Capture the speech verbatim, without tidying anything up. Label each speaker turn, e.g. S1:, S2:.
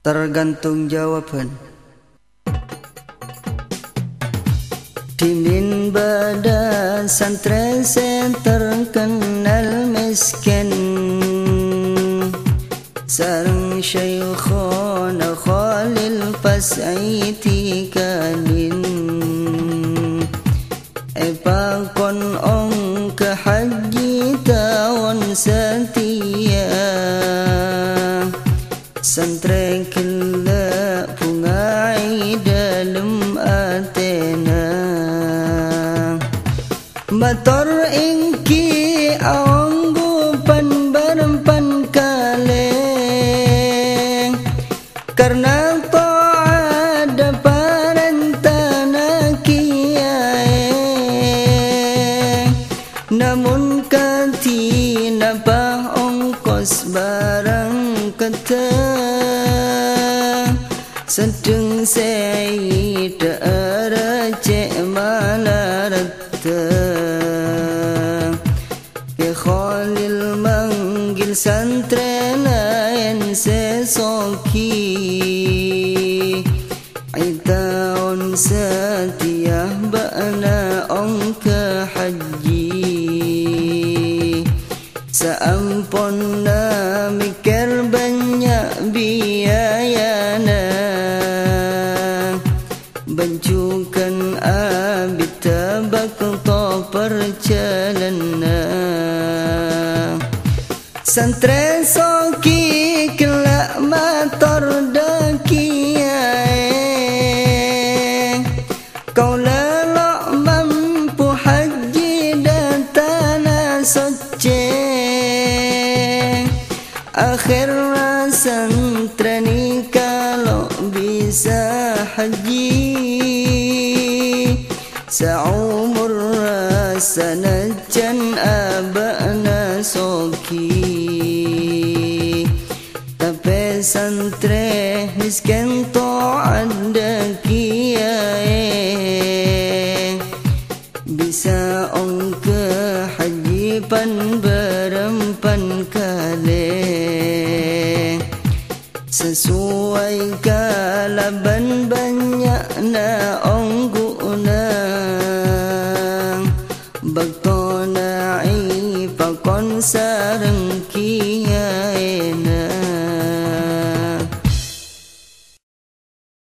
S1: tergantung jawaban. Dimin badan santri terkenal miskin, sareng Syekhona Khalil Pasaiti kanin, epakon ong ke haji tahun setia, santri kila pungai dalam atena, mator ingki awang gupan barempan kaleng, karena to'ad parentana kiai, namun kati nabah ongkos barang kata, sedeng sayda aracek malarata. Ya Khalil manggil santri lain sesoki, itaun setia ba'na ongka haji, saampun na mikir banyak biayana, bancukan abid tabak to perjalanan, santri soki kelak mator dakiai, kau lelok mampu haji dan tanah suci, akhir santri ni kalau bisa haji, seumur rasa najan abana soki, tapi santri miskin to ada kiai, bisa ongke haji pan